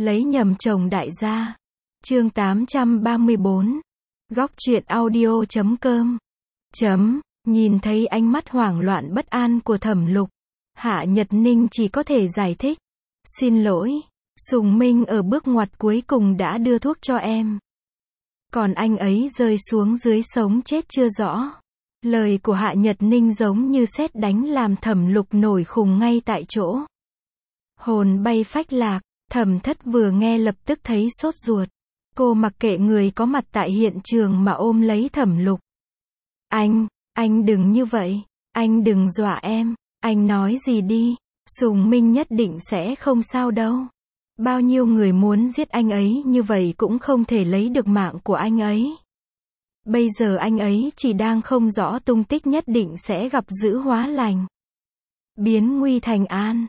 Lấy nhầm chồng đại gia. Chương 834. Góc truyện audio.com. Nhìn thấy ánh mắt hoảng loạn bất an của Thẩm Lục, Hạ Nhật Ninh chỉ có thể giải thích. Xin lỗi, Sùng Minh ở bước ngoặt cuối cùng đã đưa thuốc cho em. Còn anh ấy rơi xuống dưới sống chết chưa rõ. Lời của Hạ Nhật Ninh giống như sét đánh làm Thẩm Lục nổi khùng ngay tại chỗ. Hồn bay phách lạc, Thẩm Thất vừa nghe lập tức thấy sốt ruột. Cô mặc kệ người có mặt tại hiện trường mà ôm lấy Thẩm Lục. Anh đừng như vậy, anh đừng dọa em, anh nói gì đi, Sùng Minh nhất định sẽ không sao đâu. Bao nhiêu người muốn giết anh ấy như vậy cũng không thể lấy được mạng của anh ấy. Bây giờ anh ấy chỉ đang không rõ tung tích, nhất định sẽ gặp dữ hóa lành. Biến nguy thành an.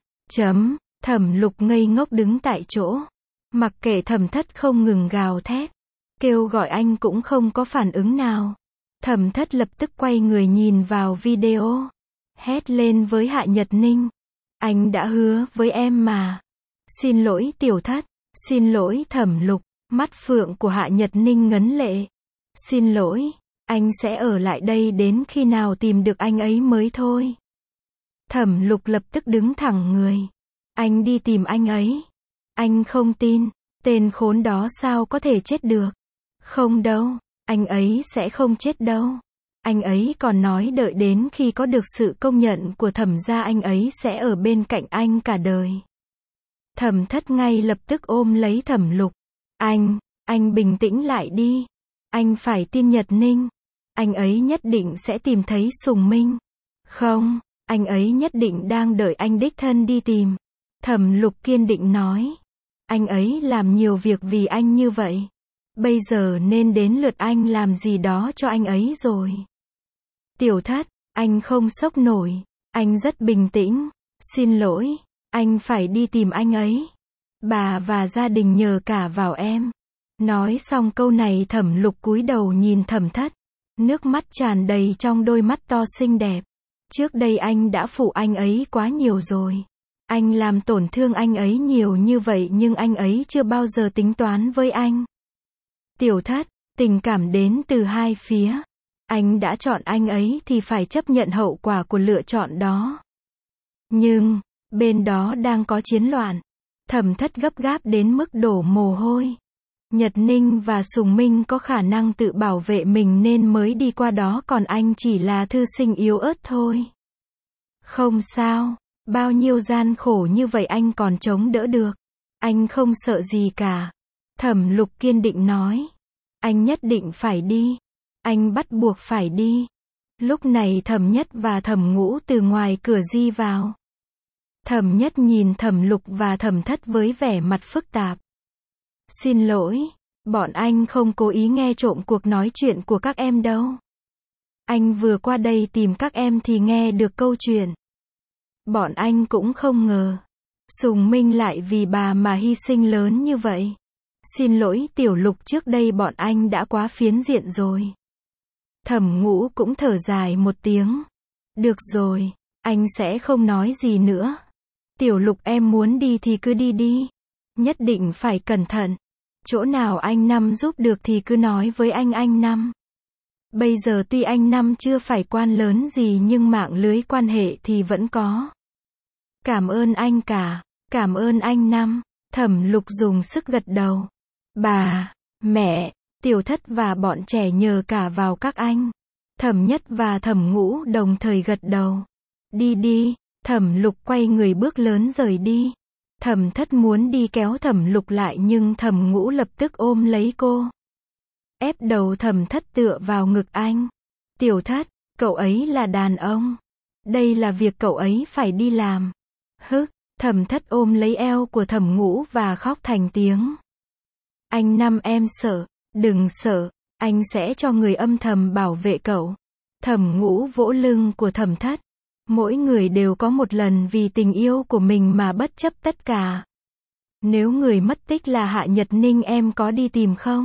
Thẩm Lục ngây ngốc đứng tại chỗ. Mặc kệ Thẩm Thất không ngừng gào thét, kêu gọi anh cũng không có phản ứng nào. Thẩm Thất lập tức quay người nhìn vào video. Hét lên với Hạ Nhật Ninh. Anh đã hứa với em mà. Xin lỗi Tiểu Thất. Xin lỗi Thẩm Lục. Mắt phượng của Hạ Nhật Ninh ngấn lệ. Xin lỗi, anh sẽ ở lại đây đến khi nào tìm được anh ấy mới thôi. Thẩm Lục lập tức đứng thẳng người. Anh đi tìm anh ấy. Anh không tin, tên khốn đó sao có thể chết được. Không đâu, anh ấy sẽ không chết đâu. Anh ấy còn nói đợi đến khi có được sự công nhận của Thẩm gia anh ấy sẽ ở bên cạnh anh cả đời. Thẩm Thất ngay lập tức ôm lấy Thẩm Lục. Anh bình tĩnh lại đi. Anh phải tin Nhật Ninh. Anh ấy nhất định sẽ tìm thấy Sùng Minh. Không, anh ấy nhất định đang đợi anh đích thân đi tìm. Thẩm Lục kiên định nói. Anh ấy làm nhiều việc vì anh như vậy. Bây giờ nên đến lượt anh làm gì đó cho anh ấy rồi. Tiểu Thất, anh không sốc nổi. Anh rất bình tĩnh. Xin lỗi, anh phải đi tìm anh ấy. Bà và gia đình nhờ cả vào em. Nói xong câu này Thẩm Lục cúi đầu nhìn Thẩm Thất. Nước mắt tràn đầy trong đôi mắt to xinh đẹp. Trước đây anh đã phụ anh ấy quá nhiều rồi. Anh làm tổn thương anh ấy nhiều như vậy nhưng anh ấy chưa bao giờ tính toán với anh. Tiểu Thất, tình cảm đến từ hai phía. Anh đã chọn anh ấy thì phải chấp nhận hậu quả của lựa chọn đó. Nhưng, bên đó đang có chiến loạn. Thẩm Thất gấp gáp đến mức đổ mồ hôi. Nhật Ninh và Sùng Minh có khả năng tự bảo vệ mình nên mới đi qua đó, còn anh chỉ là thư sinh yếu ớt thôi. Không sao, bao nhiêu gian khổ như vậy anh còn chống đỡ được. Anh không sợ gì cả. Thẩm Lục kiên định nói. Anh nhất định phải đi. Anh bắt buộc phải đi. Lúc này Thẩm Nhất và Thẩm Ngũ từ ngoài cửa di vào. Thẩm Nhất nhìn Thẩm Lục và Thẩm Thất với vẻ mặt phức tạp. Xin lỗi, bọn anh không cố ý nghe trộm cuộc nói chuyện của các em đâu. Anh vừa qua đây tìm các em thì nghe được câu chuyện. Bọn anh cũng không ngờ Sùng Minh lại vì bà mà hy sinh lớn như vậy. Xin lỗi Tiểu Lục, trước đây bọn anh đã quá phiến diện rồi. Thẩm Ngũ cũng thở dài một tiếng. Được rồi, anh sẽ không nói gì nữa. Tiểu Lục, em muốn đi thì cứ đi đi. Nhất định phải cẩn thận. Chỗ nào anh Năm giúp được thì cứ nói với anh Năm. Bây giờ tuy anh Năm chưa phải quan lớn gì nhưng mạng lưới quan hệ thì vẫn có. Cảm ơn anh cả. Cảm ơn anh Năm. Thẩm Lục dùng sức gật đầu. Bà, mẹ, Tiểu Thất và bọn trẻ nhờ cả vào các anh. Thẩm Nhất và Thẩm Ngũ đồng thời gật đầu. Đi đi. Thẩm Lục quay người bước lớn rời đi. Thẩm Thất muốn đi kéo Thẩm Lục lại nhưng Thẩm Ngũ lập tức ôm lấy cô. Ép đầu Thẩm Thất tựa vào ngực anh. Tiểu Thất, cậu ấy là đàn ông. Đây là việc cậu ấy phải đi làm. Thẩm Thất ôm lấy eo của Thẩm Ngũ và khóc thành tiếng. Anh Năm, em sợ. Đừng sợ, anh sẽ cho người âm thầm bảo vệ cậu. Thẩm Ngũ vỗ lưng của Thẩm Thất. Mỗi người đều có một lần vì tình yêu của mình mà bất chấp tất cả. Nếu người mất tích là Hạ Nhật Ninh, em có đi tìm không?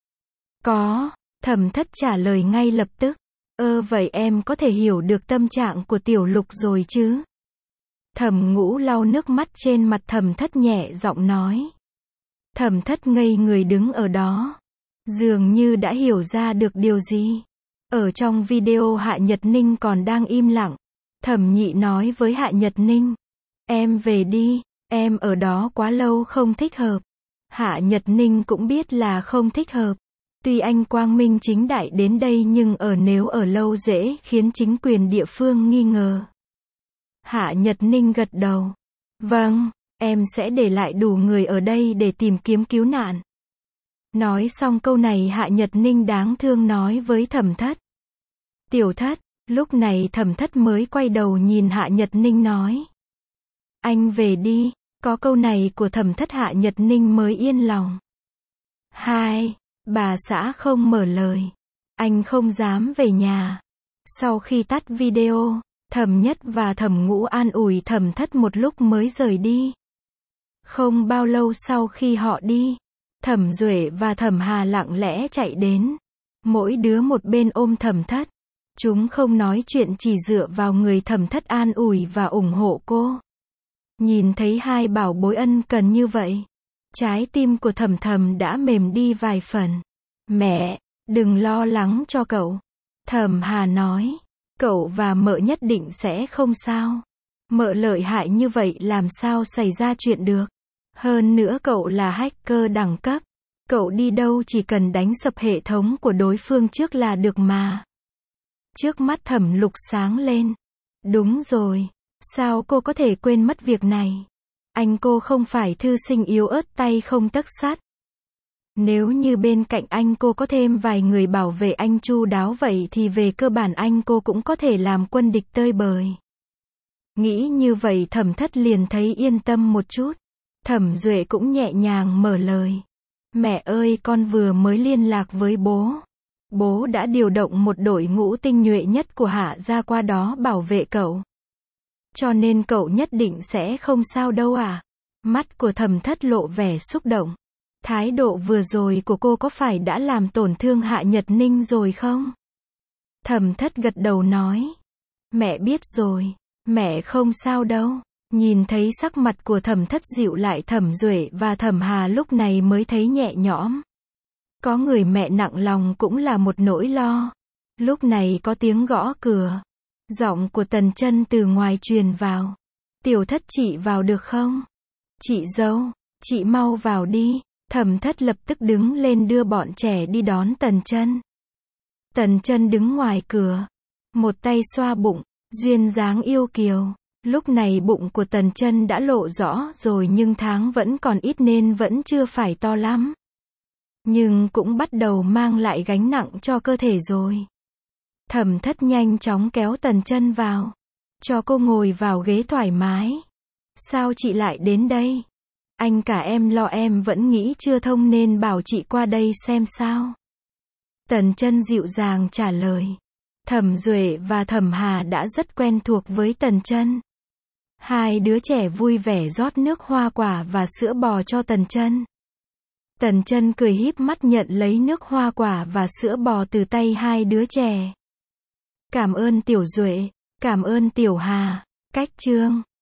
Có, Thẩm Thất trả lời ngay lập tức. Vậy em có thể hiểu được tâm trạng của Tiểu Lục rồi chứ? Thẩm Ngũ lau nước mắt trên mặt Thẩm Thất nhẹ giọng nói. Thẩm Thất ngây người đứng ở đó. Dường như đã hiểu ra được điều gì. Ở trong video Hạ Nhật Ninh còn đang im lặng. Thẩm Nhị nói với Hạ Nhật Ninh. Em về đi, em ở đó quá lâu không thích hợp. Hạ Nhật Ninh cũng biết là không thích hợp. Tuy anh quang minh chính đại đến đây nhưng nếu ở lâu dễ khiến chính quyền địa phương nghi ngờ. Hạ Nhật Ninh gật đầu. Vâng, em sẽ để lại đủ người ở đây để tìm kiếm cứu nạn. Nói xong câu này Hạ Nhật Ninh đáng thương nói với Thẩm Thất. Tiểu Thất, lúc này Thẩm Thất mới quay đầu nhìn Hạ Nhật Ninh nói. Anh về đi, có câu này của Thẩm Thất Hạ Nhật Ninh mới yên lòng. Bà xã không mở lời. Anh không dám về nhà. Sau khi tắt video, Thẩm Nhất và Thẩm Ngũ an ủi Thẩm Thất một lúc mới rời đi. Không bao lâu sau khi họ đi, Thẩm Duệ và Thẩm Hà lặng lẽ chạy đến. Mỗi đứa một bên ôm Thẩm Thất. Chúng không nói chuyện chỉ dựa vào người Thẩm Thất an ủi và ủng hộ cô. Nhìn thấy hai bảo bối ân cần như vậy, trái tim của Thẩm Thầm đã mềm đi vài phần. Mẹ, đừng lo lắng cho cậu. Thẩm Hà nói, cậu và mợ nhất định sẽ không sao. Mợ lợi hại như vậy làm sao xảy ra chuyện được. Hơn nữa cậu là hacker đẳng cấp. Cậu đi đâu chỉ cần đánh sập hệ thống của đối phương trước là được mà. Trước mắt Thẩm Lục sáng lên. Đúng rồi. Sao cô có thể quên mất việc này? Anh cô không phải thư sinh yếu ớt tay không tấc sắt. Nếu như bên cạnh anh cô có thêm vài người bảo vệ anh chu đáo vậy thì về cơ bản anh cô cũng có thể làm quân địch tơi bời. Nghĩ như vậy Thẩm Thất liền thấy yên tâm một chút. Thẩm Duệ cũng nhẹ nhàng mở lời. Mẹ ơi, con vừa mới liên lạc với bố. Bố đã điều động một đội ngũ tinh nhuệ nhất của Hạ gia qua đó bảo vệ cậu. Cho nên cậu nhất định sẽ không sao đâu à? Mắt của Thẩm Thất lộ vẻ xúc động. Thái độ vừa rồi của cô có phải đã làm tổn thương Hạ Nhật Ninh rồi không? Thẩm Thất gật đầu nói. Mẹ biết rồi, mẹ không sao đâu. Nhìn thấy sắc mặt của Thẩm Thất dịu lại, Thẩm Duệ và Thẩm Hà lúc này mới thấy nhẹ nhõm. Có người mẹ nặng lòng cũng là một nỗi lo. Lúc này có tiếng gõ cửa. Giọng của Tần Chân từ ngoài truyền vào. Tiểu Thất, chị vào được không? Chị dâu, chị mau vào đi. Thẩm Thất lập tức đứng lên đưa bọn trẻ đi đón Tần Chân. Tần Chân đứng ngoài cửa, một tay xoa bụng, duyên dáng yêu kiều. Lúc này bụng của Tần Chân đã lộ rõ rồi nhưng tháng vẫn còn ít nên vẫn chưa phải to lắm. Nhưng cũng bắt đầu mang lại gánh nặng cho cơ thể rồi. Thẩm Thất nhanh chóng kéo Tần Chân vào, cho cô ngồi vào ghế thoải mái. Sao chị lại đến đây? Anh cả em lo em vẫn nghĩ chưa thông nên bảo chị qua đây xem sao. Tần Chân dịu dàng trả lời. Thẩm Duệ và Thẩm Hà đã rất quen thuộc với Tần Chân. Hai đứa trẻ vui vẻ rót nước hoa quả và sữa bò cho Tần Chân. Tần Chân cười híp mắt nhận lấy nước hoa quả và sữa bò từ tay hai đứa trẻ. Cảm ơn Tiểu Duệ, cảm ơn Tiểu Hà. Cách chương